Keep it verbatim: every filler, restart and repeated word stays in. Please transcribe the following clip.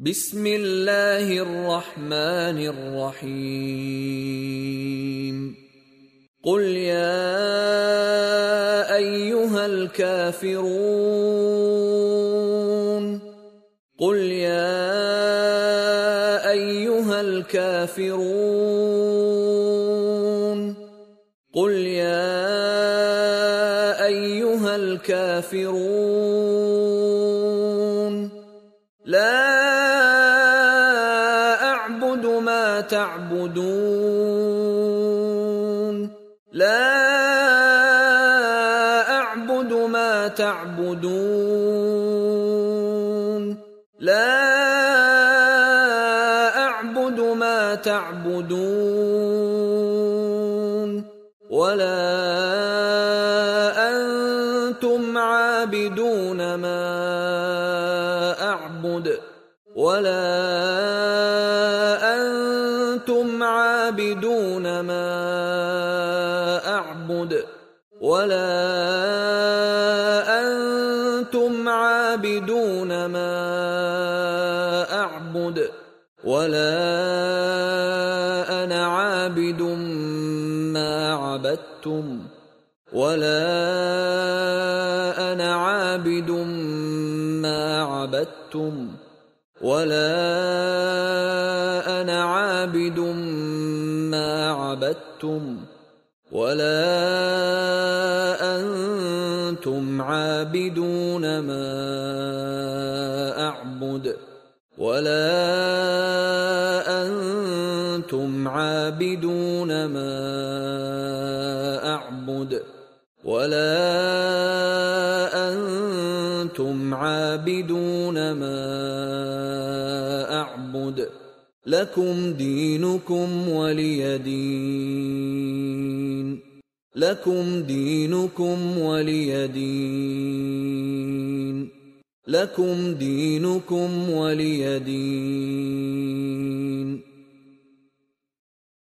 بسم الله الرحمن الرحيم قل يا أيها الكافرون قل يا أيها الكافرون قل يا أيها الكافرون لا أعبد ما تعبدون لا أعبد ما تعبدون لا أعبد ما تعبدون ولا أنتم عابدون ما أعبد ولا أنتم عابدون ما أعبد ولا أنتم عابدون ما أعبد ولا أنا عابد ما عبدتم ولا أنا عابد ما عبدتم ولا أنا عابد ما عبدتم ولا أنتم عابدون ما أعبد ولا أنتم عابدون ما أعبد ولا أنتم عابدون ما أعبد لكم دينكم ولي دين لكم دينكم ولي دين لكم دينكم ولي دين